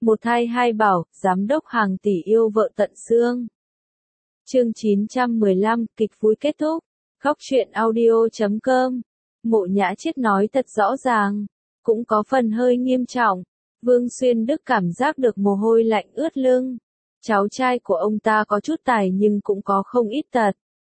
Một thai hai bảo, giám đốc hàng tỷ yêu vợ tận xương. Chương 915, kịch vui kết thúc. Góc truyện audio.com. Mộ Nhã Chiết nói thật rõ ràng, cũng có phần hơi nghiêm trọng. Vương Xuyên Đức cảm giác được mồ hôi lạnh ướt lưng. Cháu trai của ông ta có chút tài nhưng cũng có không ít tật.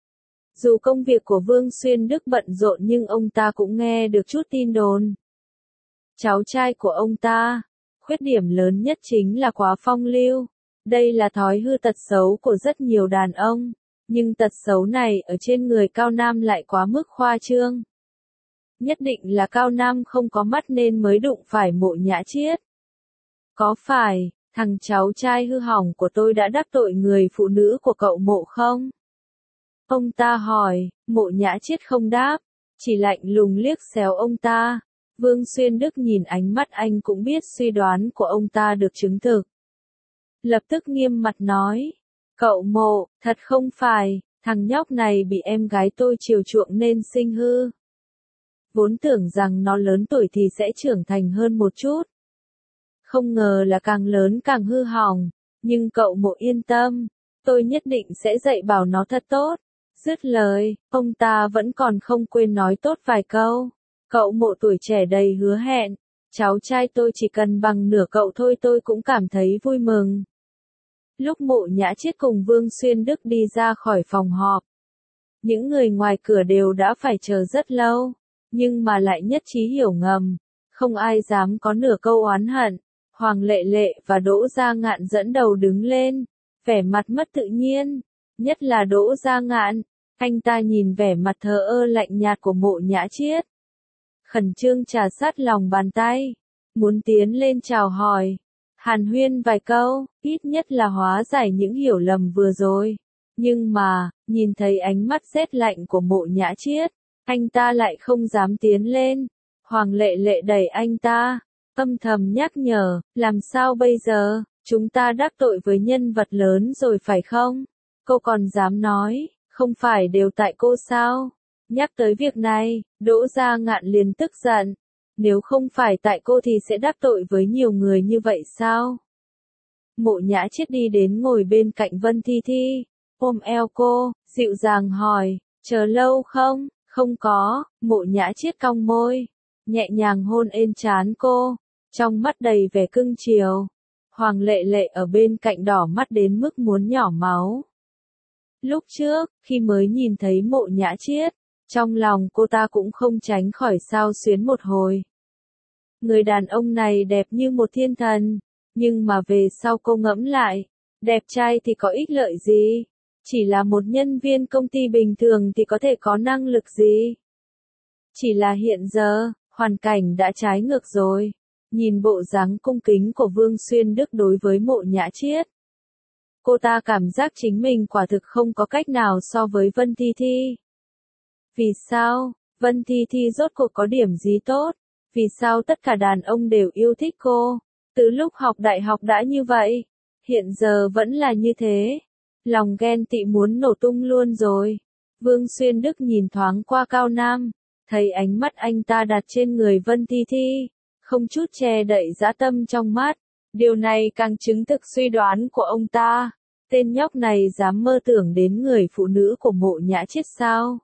Dù công việc của Vương Xuyên Đức bận rộn nhưng ông ta cũng nghe được chút tin đồn. Cháu trai của ông ta, khuyết điểm lớn nhất chính là quá phong lưu. Đây là thói hư tật xấu của rất nhiều đàn ông, nhưng tật xấu này ở trên người Cao Nam lại quá mức khoa trương. Nhất định là Cao Nam không có mắt nên mới đụng phải Mộ Nhã Chiết. Có phải, thằng cháu trai hư hỏng của tôi đã đắc tội người phụ nữ của cậu Mộ không? Ông ta hỏi, Mộ Nhã Chiết không đáp, chỉ lạnh lùng liếc xéo ông ta. Vương Xuyên Đức nhìn ánh mắt anh cũng biết suy đoán của ông ta được chứng thực. Lập tức nghiêm mặt nói, cậu Mộ, thật không phải, thằng nhóc này bị em gái tôi chiều chuộng nên sinh hư. Vốn tưởng rằng nó lớn tuổi thì sẽ trưởng thành hơn một chút. Không ngờ là càng lớn càng hư hỏng, nhưng cậu Mộ yên tâm, tôi nhất định sẽ dạy bảo nó thật tốt. Dứt lời, ông ta vẫn còn không quên nói tốt vài câu. Cậu Mộ tuổi trẻ đầy hứa hẹn, cháu trai tôi chỉ cần bằng nửa cậu thôi tôi cũng cảm thấy vui mừng. Lúc Mộ Nhã Chiết cùng Vương Xuyên Đức đi ra khỏi phòng họp, những người ngoài cửa đều đã phải chờ rất lâu, nhưng mà lại nhất trí hiểu ngầm, không ai dám có nửa câu oán hận. Hoàng Lệ Lệ và Đỗ Gia Ngạn dẫn đầu đứng lên, vẻ mặt mất tự nhiên, nhất là Đỗ Gia Ngạn, anh ta nhìn vẻ mặt thờ ơ lạnh nhạt của Mộ Nhã Chiết. Khẩn trương trà sát lòng bàn tay, muốn tiến lên chào hỏi, hàn huyên vài câu, ít nhất là hóa giải những hiểu lầm vừa rồi. Nhưng mà, nhìn thấy ánh mắt rét lạnh của Mộ Nhã Chiết, anh ta lại không dám tiến lên. Hoàng Lệ Lệ đẩy anh ta, âm thầm nhắc nhở, làm sao bây giờ, chúng ta đắc tội với nhân vật lớn rồi phải không? Cô còn dám nói, không phải đều tại cô sao? Nhắc tới việc này, Đỗ Gia Ngạn liền tức giận. Nếu không phải tại cô thì sẽ đắc tội với nhiều người như vậy sao? Mộ Nhã Chiết đi đến ngồi bên cạnh Vân Thi Thi, ôm eo cô, dịu dàng hỏi, chờ lâu không? Không có, Mộ Nhã Chiết cong môi, nhẹ nhàng hôn ên trán cô, trong mắt đầy vẻ cưng chiều. Hoàng Lệ Lệ ở bên cạnh đỏ mắt đến mức muốn nhỏ máu. Lúc trước, khi mới nhìn thấy Mộ Nhã Chiết, trong lòng cô ta cũng không tránh khỏi xao xuyến một hồi. Người đàn ông này đẹp như một thiên thần, nhưng mà về sau cô ngẫm lại, đẹp trai thì có ích lợi gì? Chỉ là một nhân viên công ty bình thường thì có thể có năng lực gì? Chỉ là hiện giờ, hoàn cảnh đã trái ngược rồi. Nhìn bộ dáng cung kính của Vương Xuyên Đức đối với Mộ Nhã Chiết, cô ta cảm giác chính mình quả thực không có cách nào so với Vân Thi Thi. Vì sao? Vân Thi Thi rốt cuộc có điểm gì tốt? Vì sao tất cả đàn ông đều yêu thích cô? Từ lúc học đại học đã như vậy, hiện giờ vẫn là như thế. Lòng ghen tị muốn nổ tung luôn rồi. Vương Xuyên Đức nhìn thoáng qua Cao Nam, thấy ánh mắt anh ta đặt trên người Vân Thi Thi, không chút che đậy dã tâm trong mắt. Điều này càng chứng thực suy đoán của ông ta. Tên nhóc này dám mơ tưởng đến người phụ nữ của Mộ Nhã Chiết sao?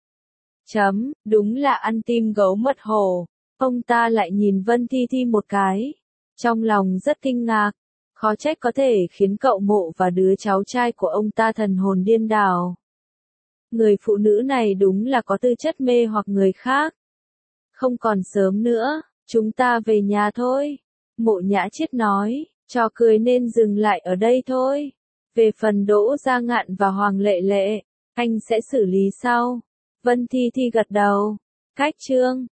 Đúng là ăn tim gấu mất hổ. Ông ta lại nhìn Vân Thi Thi một cái. Trong lòng rất kinh ngạc. Khó trách có thể khiến cậu Mộ và đứa cháu trai của ông ta thần hồn điên đảo. Người phụ nữ này đúng là có tư chất mê hoặc người khác. Không còn sớm nữa, chúng ta về nhà thôi. Mộ Nhã Chiết nói, trò cười nên dừng lại ở đây thôi. Về phần Đỗ Gia Ngạn và Hoàng Lệ Lệ, anh sẽ xử lý sau. Vân Thi Thi gật đầu. Cách chương